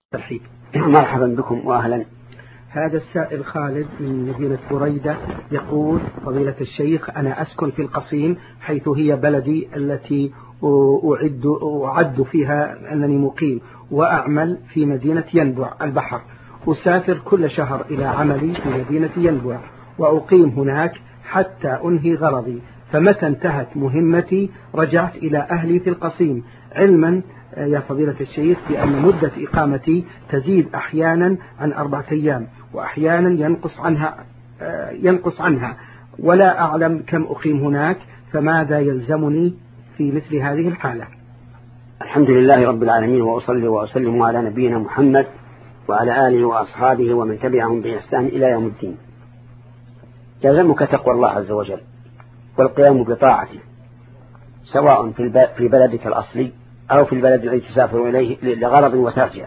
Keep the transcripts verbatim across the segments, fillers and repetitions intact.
ترحيب. مرحبا بكم وأهلا. هذا السائل خالد من مدينة بريدة يقول: فضيلة الشيخ، أنا أسكن في القصيم حيث هي بلدي التي أعد, أعد فيها أنني مقيم، وأعمل في مدينة ينبع البحر. أسافر كل شهر إلى عملي في مدينة ينبع وأقيم هناك حتى أنهي غرضي، فمتى انتهت مهمتي رجعت إلى أهلي في القصيم، علما يا فضيلة الشيخ بأن مدة إقامتي تزيد أحيانا عن أربعة أيام وأحيانا ينقص عنها ينقص عنها ولا أعلم كم أقيم هناك، فماذا يلزمني في مثل هذه الحالة؟ الحمد لله رب العالمين، وأصلي وأسلم على نبينا محمد وعلى آله وأصحابه ومن تبعهم بإحسان إلى يوم الدين. يلزمك تقوى الله عز وجل والقيام بطاعته، سواء في بلدك الأصلي أو في البلد الذي تسافر إليه لغرض وترجع.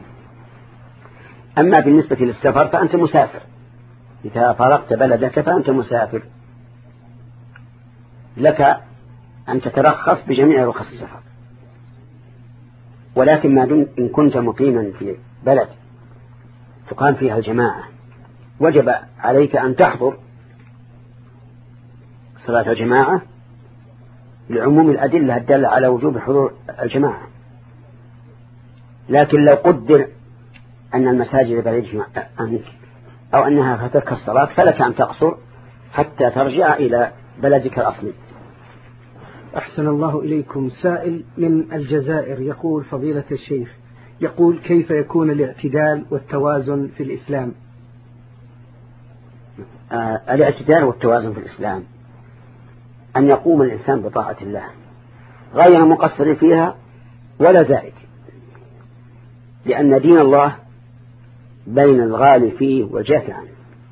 أما بالنسبة للسفر فأنت مسافر، إذا فرقت بلدك فأنت مسافر، لك أن تترخص بجميع رخص السفر. ولكن ما دون إن كنت مقيما في بلد تقام فيها الجماعة وجب عليك أن تحضر صلاة الجماعة لعموم الأدلة الدالة على وجوب حضور الجماعة. لكن لو قدر أن المساجد بعيدة عنك أو أنها فاتتك الصلاة فلك أن تقصر حتى ترجع إلى بلدك الأصلي. أحسن الله إليكم. سائل من الجزائر يقول: فضيلة الشيخ، يقول: كيف يكون الاعتدال والتوازن في الإسلام؟ آه الاعتدال والتوازن في الإسلام أن يقوم الإنسان بطاعة الله غير مقصر فيها ولا زائد، لأن دين الله بين الغالي فيه والجافي عنه.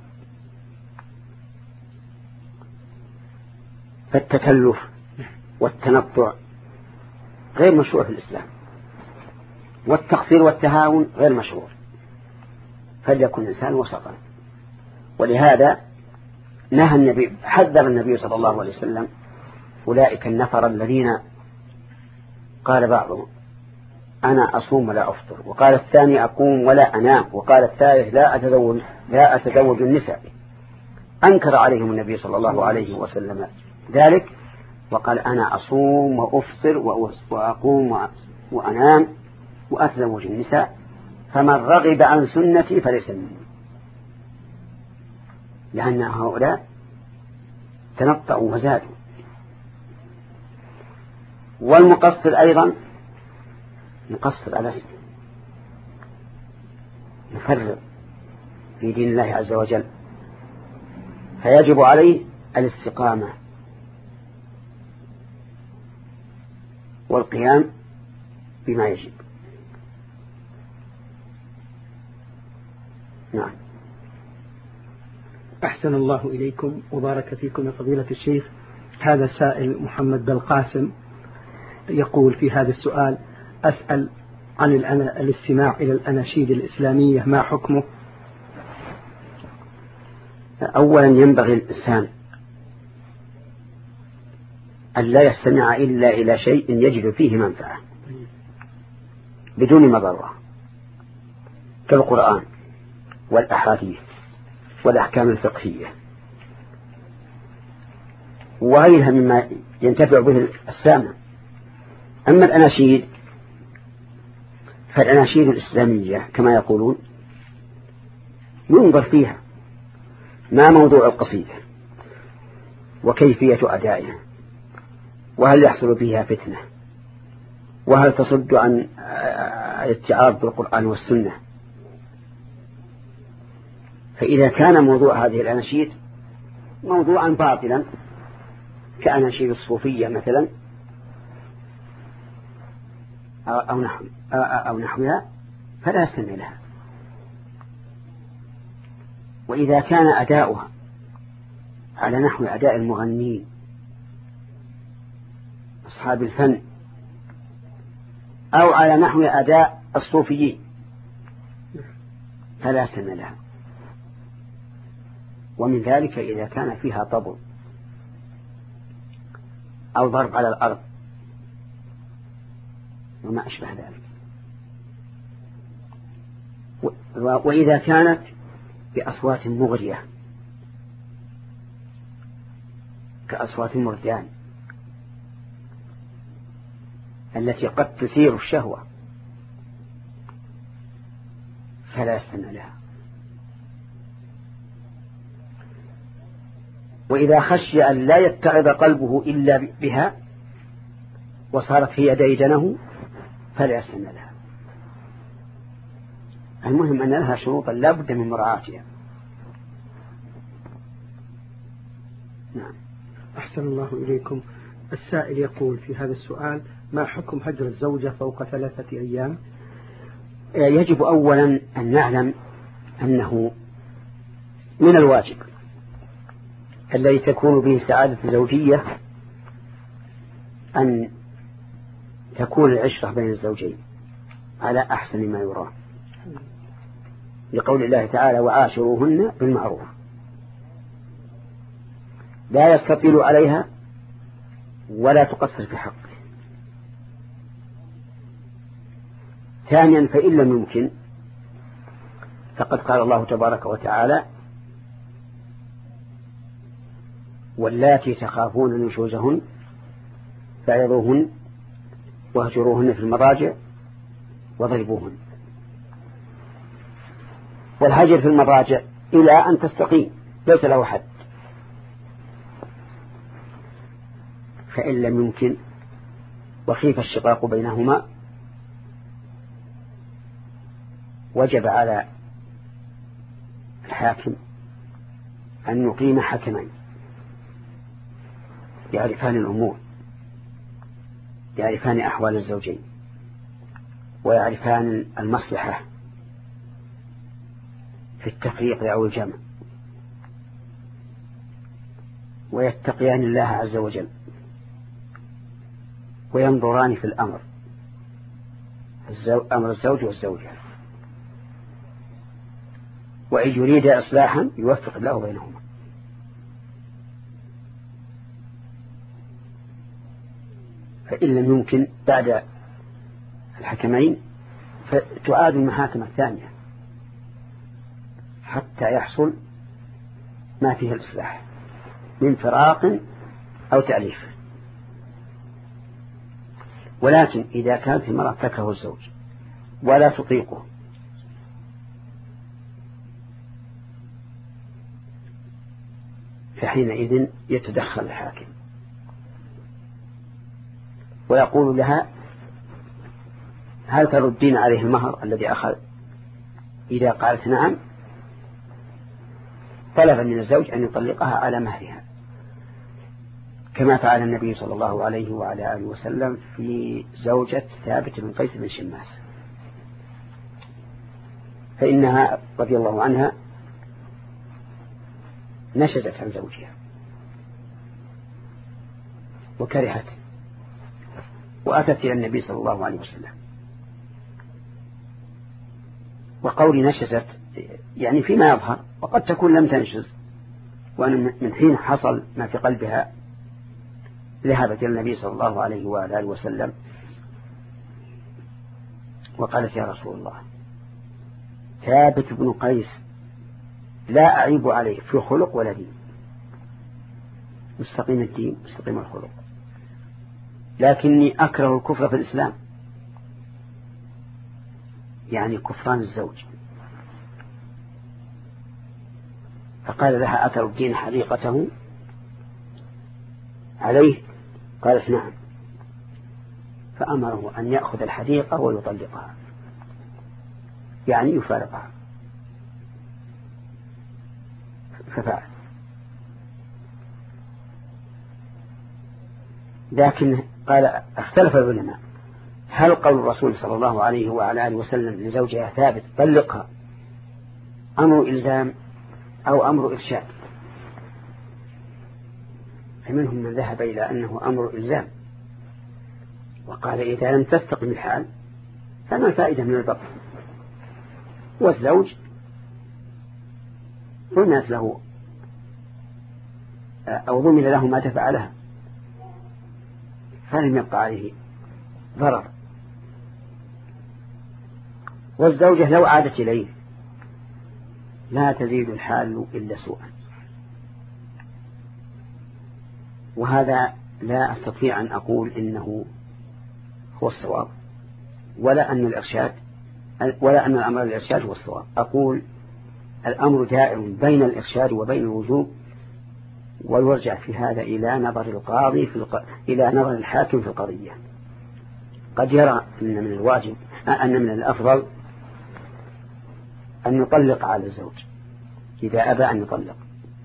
فالتكلف والتنطع غير مشروع في الإسلام، والتقصير والتهاون غير مشروع، فليكن الإنسان وسطا. ولهذا نهى النبي حذر النبي صلى الله عليه وسلم أولئك النفر الذين قال بعضهم أنا أصوم ولا أفطر، وقال الثاني أقوم ولا أنام، وقال الثالث لا أتزوج لا أتزوج النساء. أنكر عليهم النبي صلى الله عليه وسلم ذلك وقال أنا أصوم وأفطر وأقوم وأنام وأتزوج النساء، فمن رغب عن سنتي فليس مني. لأن هؤلاء تنطعوا وزادوا. والمقصر أيضا يقصر على سنة، يفرط في دين الله عز وجل، فيجب عليه الاستقامة والقيام بما يجب. نعم. أحسن الله إليكم وبارك فيكم يا فضيلة الشيخ. هذا سائل محمد بالقاسم يقول في هذا السؤال: أسأل عن الاستماع إلى الأناشيد الإسلامية، ما حكمه؟ أولا ينبغي الإنسان أن لا يستمع إلا إلى شيء يجد فيه منفعة بدون مضرة، كالقرآن والأحاديث والأحكام الفقهية وغيرها مما ينتفع به السامع. أما الأناشيد فالأناشيد الإسلامية كما يقولون ينظر فيها ما موضوع القصيدة وكيفية أدائها، وهل يحصل فيها فتنة، وهل تصد عن الاتعاظ بالقرآن والسنة. فإذا كان موضوع هذه الأناشيد موضوعا باطلا كأناشيد الصوفية مثلا أو نحو أو نحوها فلا يستمع لها. وإذا كان أداؤها على نحو أداء المغنين أصحاب الفن أو على نحو أداء الصوفيين فلا يستمع لها. ومن ذلك إذا كان فيها طبل أو ضرب على الأرض وما أشبه ذلك. وإذا كانت بأصوات مغرية كأصوات المردان التي قد تثير الشهوة فلا يستمع لها. وإذا خشي أن لا يتعظ قلبه إلا بها وصارت هي ديدنه فلا يستمع لها. المهم أن لها شروطا لا بد من مراعاتها. نعم. أحسن الله إليكم. السائل يقول في هذا السؤال: ما حكم هجر الزوجة فوق ثلاثة أيام؟ يجب أولا أن نعلم أنه من الواجب الذي تكون به سعادة الزوجية أن تكون العشرة بين الزوجين على أحسن ما يرام، لقول الله تعالى: وعاشروهن بالمعروف، لا يستطيل عليها ولا تقصر في حقه. ثانيا، فإن لم يمكن فقد قال الله تبارك وتعالى: واللاتي تخافون نشوزهن فعظوهن واهجروهن في المضاجع وضربوهن. والهجر في المضاجع إلى أن تستقيم ليس له حد. فإن لم يمكن وخيف الشقاق بينهما وجب على الحاكم أن يقيم حكمين يعرفان الأمور، يعرفان أحوال الزوجين ويعرفان المصلحة في التفريق أو الجمع، ويتقيان الله عز وجل وينظران في الأمر، أمر الزوج والزوجة، وإن يريد إصلاحا يوفق الله بينهما. فإن لم يمكن بعد الحكمين فتعاد المحاكم الثانية حتى يحصل ما فيه الإصلاح من فراق أو تأليف. ولكن إذا كانت المرأة تكره الزوج ولا تطيقه فحينئذ يتدخل الحاكم ويقول لها: هل تردين عليه المهر الذي أخذ؟ إذا قالت نعم طلب من الزوج أن يطلقها على مهرها، كما فعل النبي صلى الله عليه وعلى آله وسلم في زوجة ثابت بن قيس بن شماس، فإنها رضي الله عنها نشزت عن زوجها وكرهت وأتت إلى النبي صلى الله عليه وسلم. وقولي نشزت يعني فيما يظهر، وقد تكون لم تنشز، وأن من حين حصل ما في قلبها ذهبت إلى النبي صلى الله عليه وآله وسلم وقالت: يا رسول الله، ثابت بن قيس لا أعيب عليه في خلق ولا دين، مستقيم الدين مستقيم الخلق، لكني أكره الكفر في الإسلام، يعني كفران الزوج. فقال لها: أثر الدين حقيقته عليه؟ قالت: نعم. فأمره أن يأخذ الحديقة ويطلقها، يعني يفارقها، ففعل. لكن قال اختلف العلماء: هل قول الرسول صلى الله عليه وعلى آله وسلم لزوجها ثابت طلقها أمر إلزام أو أمر إرشاد؟ فمنهم من ذهب إلى أنه أمر إلزام، وقال: إذا لم تستقم الحال فما الفائدة من البقاء؟ والزوج ضمنت له أو ضمن له ما دفع لها، فلم يبقى عليه ضرر. والزوجة لو عادت إليه لا تزيد الحال إلا سوءا. وهذا لا أستطيع أن أقول إنه هو الصواب، ولا أن الإرشاد ولا أن الأمر الإرشاد هو الصواب. أقول الأمر دائر بين الإرشاد وبين الوجوب، ويرجع في هذا إلى نظر القاضي في الق... إلى نظر الحاكم في القضية. قد يرى أن من الواجب أن من الأفضل أن يطلق على الزوج إذا أبى أن يطلق،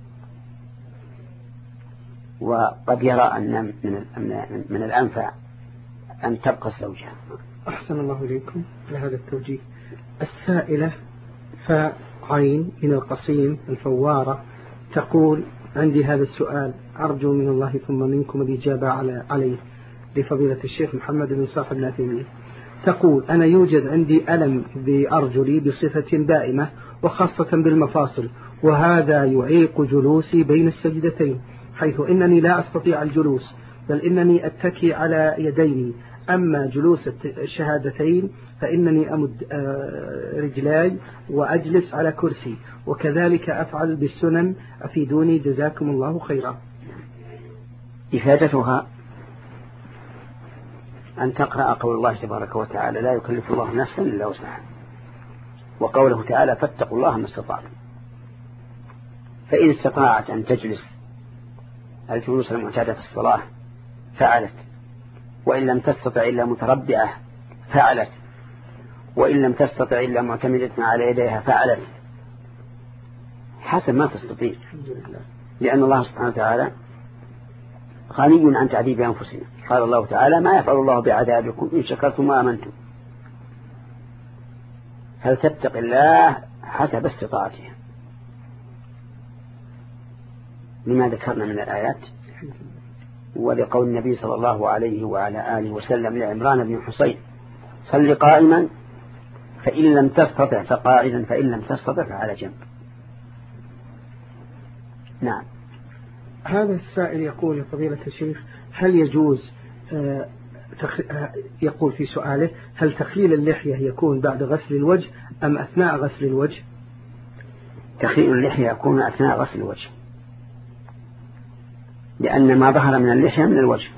وقد يرى أن من من الأنفع أن تبقى الزوجة. أحسن الله إليكم لهذا التوجيه. السائلة فعين من القصيم الفوارة تقول: عندي هذا السؤال أرجو من الله ثم منكم الإجابة عليه لفضيلة الشيخ محمد بن صالح العثيمين. تقول: أنا يوجد عندي ألم بأرجلي بصفة دائمة وخاصة بالمفاصل، وهذا يعيق جلوسي بين السجدتين، حيث إنني لا أستطيع الجلوس بل إنني أتكي على يديني، أما جلوس الشهادتين فإنني أمد رجلاي وأجلس على كرسي، وكذلك أفعل بالسنن، أفيدوني جزاكم الله خيرا. إفادتها أن تقرأ قول الله تبارك وتعالى: لا يكلف الله نفسا إلا وسعها، وقوله تعالى: فاتقوا الله ما استطعتم. فإن استطاعت أن تجلس الجلوس المعتادة في الصلاة فعلت، وإن لم تستطع إلا متربعة فعلت، وإن لم تستطع إلا معتمدة على يديها فعلت، حسب ما تستطيع، لأن الله سبحانه وتعالى غني عن تعذيب أنفسنا. قال الله تعالى: ما يفعل الله بعذابكم إن شكرتم وآمنتم. هل تتق الله حسب استطاعتها لما ذكرنا من الآيات، ولقول النبي صلى الله عليه وعلى آله وسلم لعمران بن حصين: صل قائما فإن لم تستطع فقاعدا فإن لم تستطع فعلى جنب. نعم. هذا السائل يقول: يا فضيلة الشيخ، هل يجوز آه تخ... آه يقول في سؤاله: هل تخليل اللحية يكون بعد غسل الوجه أم أثناء غسل الوجه؟ تخليل اللحية يكون أثناء غسل الوجه، لأن ما ظهر من اللحية من الوجه،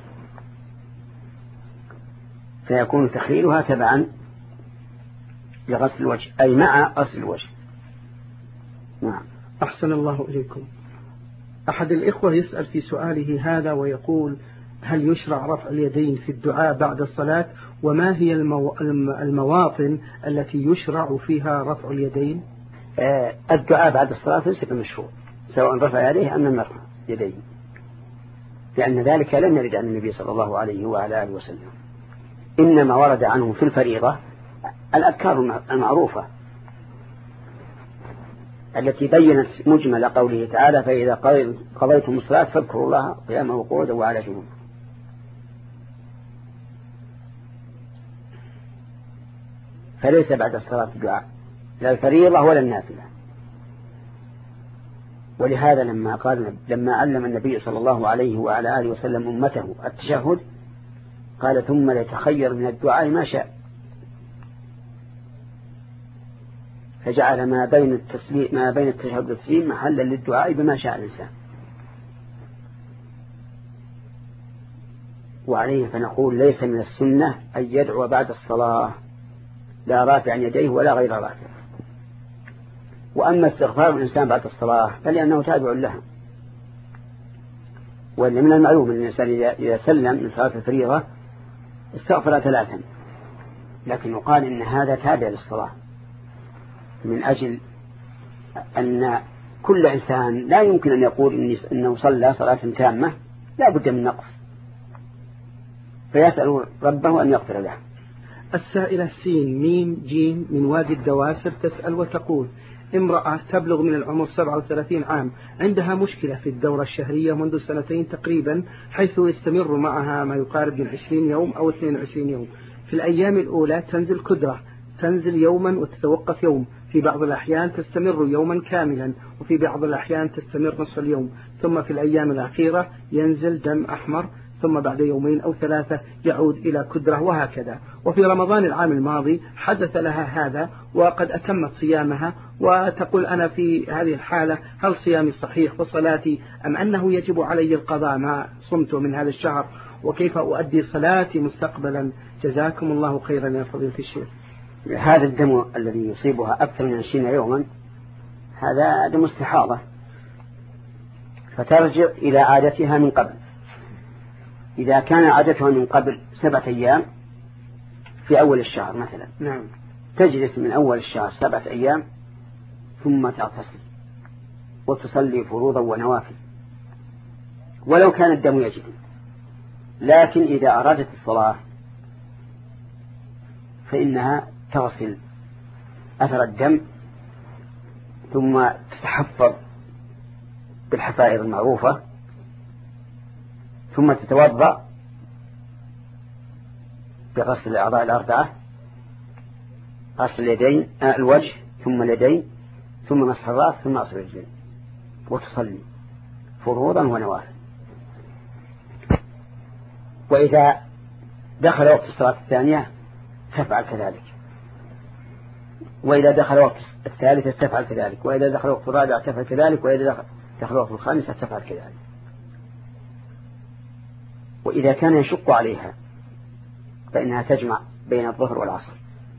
فيكون تخليلها تبعا لغسل الوجه، أي مع غسل الوجه. نعم. أحسن الله إليكم. أحد الإخوة يسأل في سؤاله هذا ويقول: هل يشرع رفع اليدين في الدعاء بعد الصلاة؟ وما هي المو... المواطن التي يشرع فيها رفع اليدين؟ آه الدعاء بعد الصلاة ليس بمشروع، سواء رفع يديه أم لم يرفع يديه، لأن ذلك لم يرد عن النبي صلى الله عليه وعلى آله وسلم. إنما ورد عنه في الفريضة الأذكار المعروفة التي بينت مجمل قوله تعالى: فإذا قضيتم الصلاة فاذكروا الله قياما وقعودا وعلى جنوب. فليس بعد الصلاة دعاء، لا الفريضة ولا النافلة. ولهذا لما قال لما علم النبي صلى الله عليه وعلى آله وسلم أمته التشهد قال: ثم ليتخير من الدعاء ما شاء، فجعل ما بين التسليم ما بين التشهد والتسليم محلا للدعاء بما شاء الإنسان. وعليه فنقول: ليس من السنة أن يدعو بعد الصلاة لا رافعا يديه ولا غير رافع. وأما استغفار الإنسان بعد الصلاة فلأنه تابع لها، وإن من المعلوم أن الإنسان إذا سلم من صلاة الفريضة استغفر ثلاثا، لكن يقال إن هذا تابع للصلاة، من أجل أن كل إنسان لا يمكن أن يقول إنه صلى صلاة تامة، لا بد من نقص، فيسأل ربه أن يغفر له. السائلة سين ميم جيم من وادي الدواسر تسأل وتقول: امرأة تبلغ من العمر سبعة وثلاثين عام، عندها مشكلة في الدورة الشهرية منذ سنتين تقريبا، حيث يستمر معها ما يقارب من عشرين يوم أو اثنين وعشرين يوم. في الأيام الأولى تنزل كدرة، تنزل يوما وتتوقف يوم، في بعض الأحيان تستمر يوما كاملا، وفي بعض الأحيان تستمر نصف اليوم، ثم في الأيام الأخيرة ينزل دم أحمر، ثم بعد يومين أو ثلاثة يعود إلى كدرة وهكذا. وفي رمضان العام الماضي حدث لها هذا وقد أتمت صيامها، وتقول أنا في هذه الحالة هل صيامي صحيح وصلاتي أم أنه يجب علي القضاء ما صمت من هذا الشهر، وكيف أؤدي صلاتي مستقبلا؟ جزاكم الله خيرا يا فضيلة الشيخ. هذا الدم الذي يصيبها أكثر من عشرين يوما هذا دم استحاضة، فترجع إلى عادتها من قبل. إذا كان عادتها من قبل سبعة أيام في أول الشهر مثلا، نعم، تجلس من أول الشهر سبعة أيام ثم تغتسل وتصلي فروضا ونوافل ولو كان الدم يجري. لكن إذا أرادت الصلاة فإنها تغسل أثر الدم ثم تتحفظ بالحفائظ المعروفة ثم تتوضأ بغسل الأعضاء الأربعة، غسل اليدين آه الوجه ثم اليدين ثم مسح الرأس ثم غسل الرجلين، وتصلي فروضا ونوافل. وإذا دخل وقت الصلاة الثانية تفعل كذلك، وإذا دخل وقت الثالثة تفعل كذلك، وإذا دخل وقت الرابعة تفعل كذلك، وإذا دخل وقت الخامسة تفعل كذلك. وإذا كان يشق عليها فإنها تجمع بين الظهر والعصر،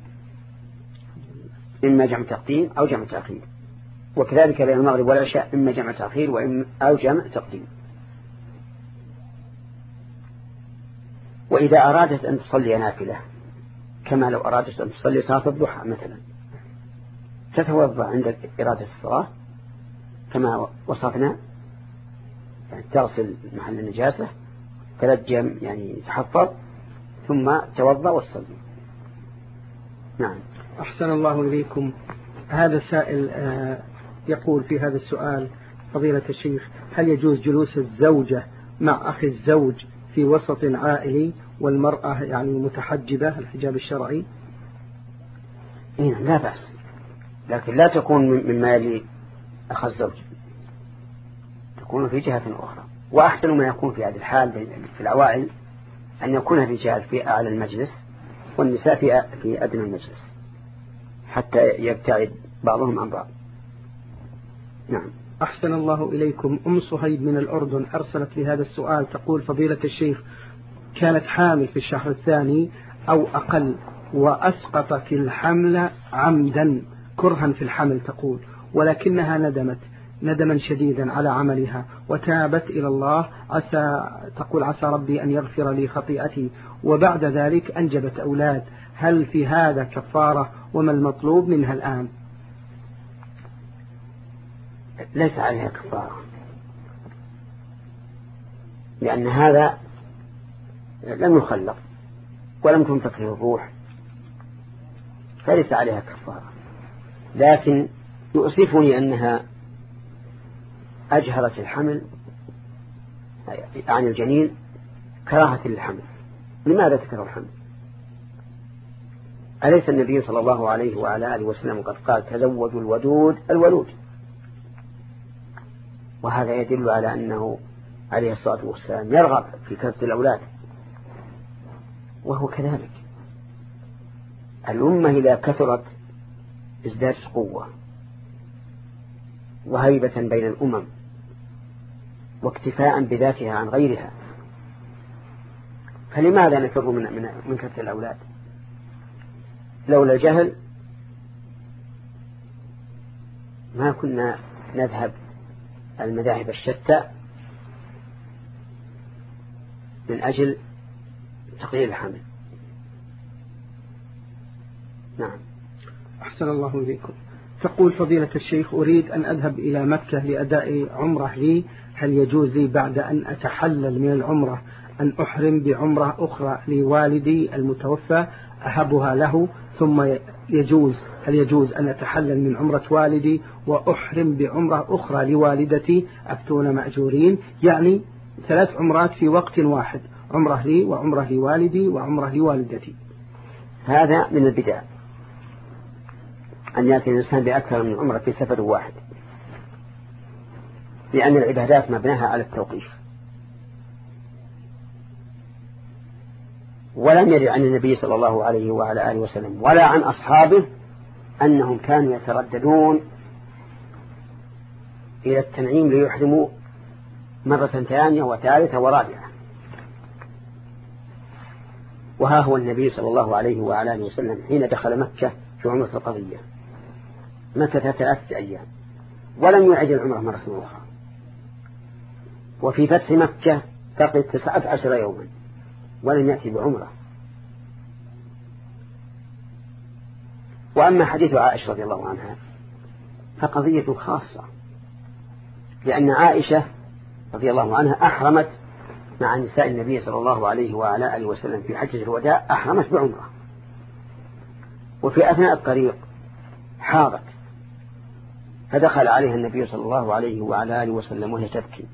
إما جمع تقديم أو جمع تأخير، وكذلك بين المغرب والعشاء إما جمع تأخير وإما أو جمع تقديم. وإذا أرادت أن تصلي نافلة كما لو أرادت أن تصلي صلاة الضحى مثلا، تتوضأ عند إرادة الصلاة كما وصفنا، يعني تغسل محل النجاسة، تلجم يعني تحفظ، ثم توضأ وتصلي. نعم. أحسن الله إليكم. هذا سائل يقول في هذا السؤال: فضيلة الشيخ، هل يجوز جلوس الزوجة مع أخي الزوج في وسط عائلي والمرأة يعني متحجبة الحجاب الشرعي؟ إيه لا بأس، لكن لا تكون مما يلي أخ الزوج، تكون في جهة أخرى. وأحسن ما يكون في هذه الحال في العوائل أن يكون الرجال في أعلى المجلس والنساء في في أدنى المجلس حتى يبتعد بعضهم عن بعض. نعم. أحسن الله إليكم. أم صهيب من الأردن أرسلت لهذا السؤال، تقول: فضيلة الشيخ، كانت حامل في الشهر الثاني أو أقل وأسقطت الحمل عمدا كرها في الحمل، تقول، ولكنها ندمت ندما شديدا على عملها وتابت إلى الله، عسى تقول عسى ربي أن يغفر لي خطيئتي، وبعد ذلك أنجبت أولاد، هل في هذا كفارة وما المطلوب منها الآن؟ ليس عليها كفارة، لأن هذا لم يخلق ولم تنفخ له الروح، فليس عليها كفارة. لكن يؤسفني أنها أجهرت الحمل عن الجنين كراهة للحمل. لماذا تكره الحمل؟ أليس النبي صلى الله عليه وعلى آله وسلم قد قال: تزوجوا الودود الولود؟ وهذا يدل على أنه عليه الصلاة والسلام يرغب في كثرة الأولاد، وهو كذلك. الأمة إذا كثرت ازدادت قوة وهيبة بين الأمم واكتفاء بذاتها عن غيرها، فلماذا نفر من من من كثرة الأولاد؟ لولا الجهل ما كنا نذهب المذاهب الشتى من أجل تقليل الحمل. نعم. أحسن الله إليكم. تقول: فضيلة الشيخ، أريد أن أذهب إلى مكة لأداء عمرة لي، هل يجوز لي بعد أن أتحلل من العمرة أن أحرم بعمرة أخرى لوالدي المتوفى أهبها له، ثم يجوز هل يجوز أن أتحلل من عمرة والدي وأحرم بعمرة أخرى لوالدتي أفتون مأجورين؟ يعني ثلاث عمرات في وقت واحد، عمرة لي وعمرة لوالدي وعمرة لوالدتي. هذا من البدع أن يأتي الإنسان بأكثر من عمرة في سفر واحد، لأن العبادات مبناها على التوقيف. ولم يرد عن النبي صلى الله عليه وعلى آله وسلم ولا عن أصحابه أنهم كانوا يترددون إلى التنعيم ليحرموا مرة ثانية وثالثة ورابعة. وها هو النبي صلى الله عليه وعلى آله وسلم حين دخل مكة في عمرة القضية مكة ثلاثة أيام ولم يعد العمرة مرة أخرى، وفي فتح مكة بقي تسعة عشر يوما ولم يأتي بعمرة. وأما حديث عائشة رضي الله عنها فقضية خاصة، لأن عائشة رضي الله عنها أحرمت مع نساء النبي صلى الله عليه وعلى آله وسلم في حجة الوداع، أحرمت بعمرة، وفي أثناء الطريق حاضت فدخل عليها النبي صلى الله عليه وعلى آله وسلم وهي تبكي،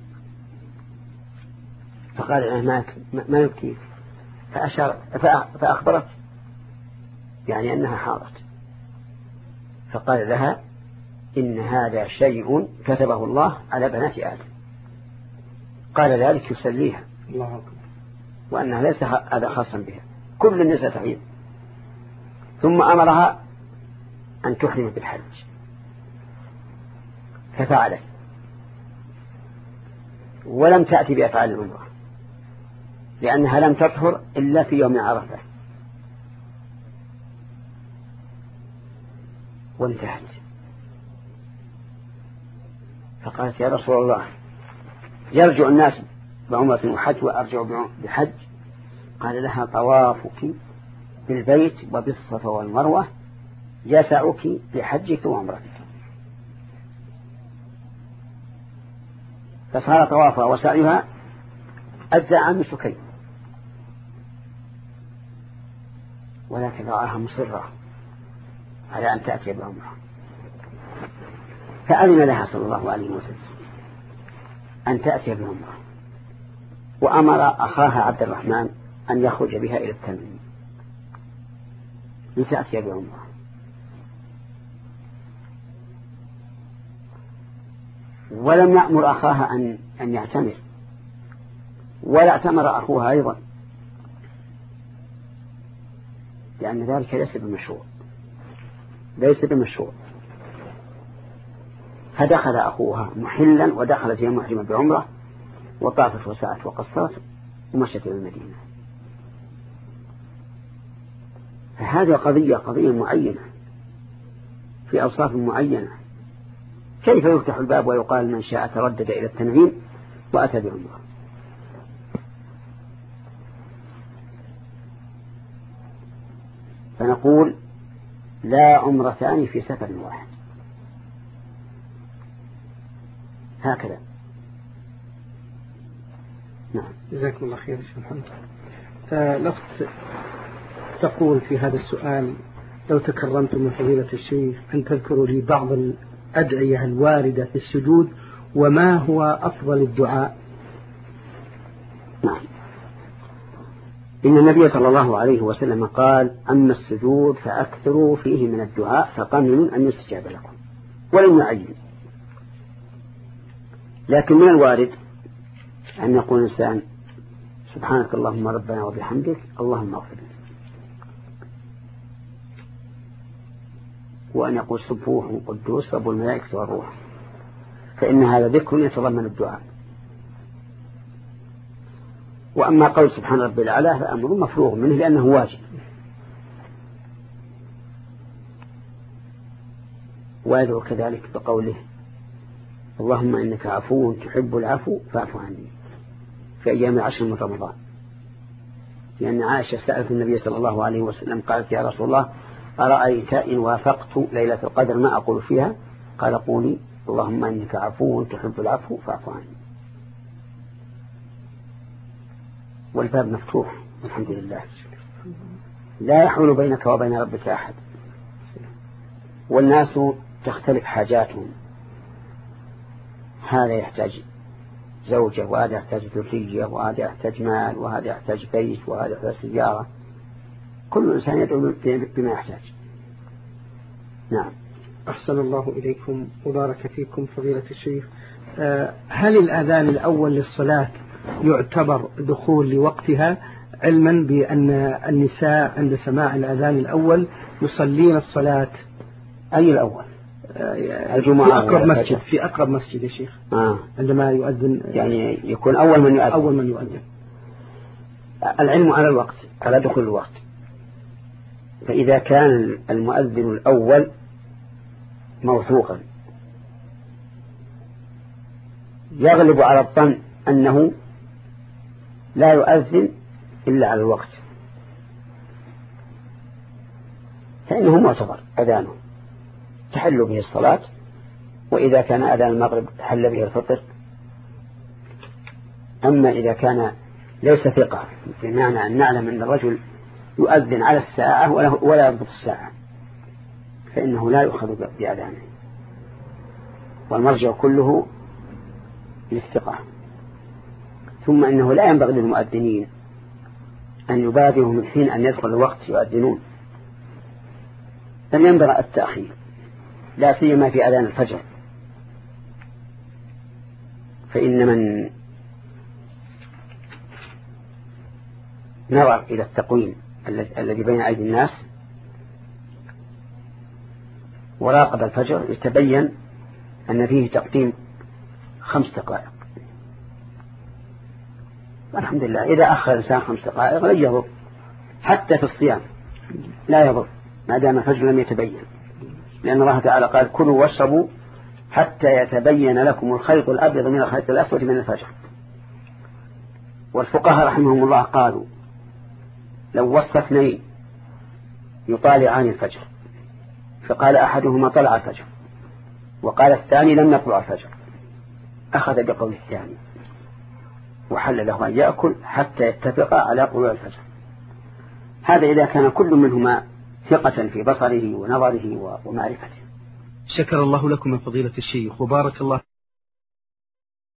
فقال لها ما يبكي، فأشار فأخبرت يعني أنها حاضت، فقال لها إن هذا شيء كتبه الله على بنات آدم، قال ذلك يسليها وأنها ليس هذا خاصا بها، كل النساء تحيض. ثم أمرها أن تحرم بالحج ففعلت ولم تأتي بأفعال العمرة لأنها لم تطهر إلا في يوم عرفة، وانتهت. فقالت يا رسول الله يرجع الناس بعمرة وحج وأرجع بحج؟ قال لها طوافك بالبيت وبالصفا والمروة يسعك لحجك وعمرتك. فصار طوافها وسعيها أجزاء عن نسكين، ولكن رآها مصرة على أن تأتي بعمرة، فأذن لها صلى الله عليه وسلم أن تأتي بعمرة، وأمر أخاها عبد الرحمن أن يخرج بها إلى التنعيم لتأتي بعمرة. ولم يأمر أخاها أن أن يعتمر، ولا اعتمر أخوها أيضا، لأن ذلك ليس بمشروع ليس بمشروع فدخل أخوها محلا ودخلت هي محرمة بعمرة وطافت وسعت وقصرت ومشت إلى المدينة. فهذه قضية قضية معينة في أوصاف معينة، كيف يفتح الباب ويقال من شاء تردد إلى التنعيم وأتى بعمرة؟ فنقول لا عمرتان في سفر واحد، هكذا. نعم، جزاكم الله خير شيخ محمد. آه لو تقول في هذا السؤال لو تكرمتم من فضيلة الشيخ أن تذكروا لي بعض الأدعية الواردة في السجود، وما هو أفضل الدعاء؟ نعم، إن النبي صلى الله عليه وسلم قال أما السجود فأكثروا فيه من الدعاء فقمنوا أن يستجاب لكم، ولم يعين. لكن من الوارد أن يقول الإنسان سبحانك اللهم ربنا وبحمدك اللهم اغفر لي، وأن يقول سبوح قدوس رب الملائكة والروح، فإن هذا ذكر يتضمن الدعاء. وأما قول سبحان ربي الأعلى فأمر مفروغ منه لأنه واجب. ويدعو كذلك بقوله اللهم إنك عفو تحب العفو فاعف عني في أيام العشر من رمضان، لأن عائشة سألت النبي صلى الله عليه وسلم قالت يا رسول الله أرأيت إن وافقت ليلة القدر ما أقول فيها؟ قال قولي اللهم إنك عفو تحب العفو فاعف عني. والباب مفتوح الحمد لله، لا يحول بينك وبين ربك أحد، والناس تختلف حاجاتهم، هذا يحتاج زوجة وهذا يحتاج ذرية وهذا يحتاج مال وهذا يحتاج بيت وهذا يحتاج سيارة، كل إنسان يدعو بما يحتاج. نعم. أحسن الله إليكم وبارك فيكم فضيلة الشيخ. هل الأذان الأول للصلاة يعتبر دخول لوقتها علما بأن النساء عند سماع الأذان الأول يصلين الصلاة. أي الأول؟ الجمعة في أقرب مسجد في أقرب مسجد يا شيخ. آه. عندما يؤذن يعني يكون أول من يؤذن. أول من يؤذن. العلم على الوقت، على دخول الوقت. فإذا كان المؤذن الأول موثوقا يغلب على الظن أنه لا يؤذن إلا على الوقت، فإنه معتبر أذانه تحل به الصلاة. وإذا كان أذان المغرب تحل به الفطر. أما إذا كان ليس ثقة بمعنى أن نعلم أن الرجل يؤذن على الساعة ولا يضبط الساعة فإنه لا يؤخذ بأذانه، والمرجع كله للثقة. ثم إنه لا ينبغي للمؤذنين أن يبادروا من حين أن يدخل الوقت يؤذنون، بل ينبغي التأخير، لا سيما في أذان الفجر. فإن من نظر إلى التقويم الذي بين أيدي الناس وراقب الفجر يتبين أن فيه تقديم خمس دقائق. والحمد لله إذا أخر الإنسان خمس دقائق لا يضر، حتى في الصيام لا يضر ما دام الفجر لم يتبين، لأن الله تعالى قال كلوا واشربوا حتى يتبين لكم الخيط الأبيض من الخيط الأسود من الفجر. والفقهاء رحمهم الله قالوا لو وصف اثنين يطالعان الفجر فقال أحدهما طلع الفجر وقال الثاني لم يطلع الفجر أخذ بقول الثاني وحل له أن يأكل حتى يتفق على طلوع الفجر. هذا إذا كان كل منهما ثقة في بصره ونظره ومعرفته. شكر الله لكم من فضيلة الشيخ وبارك الله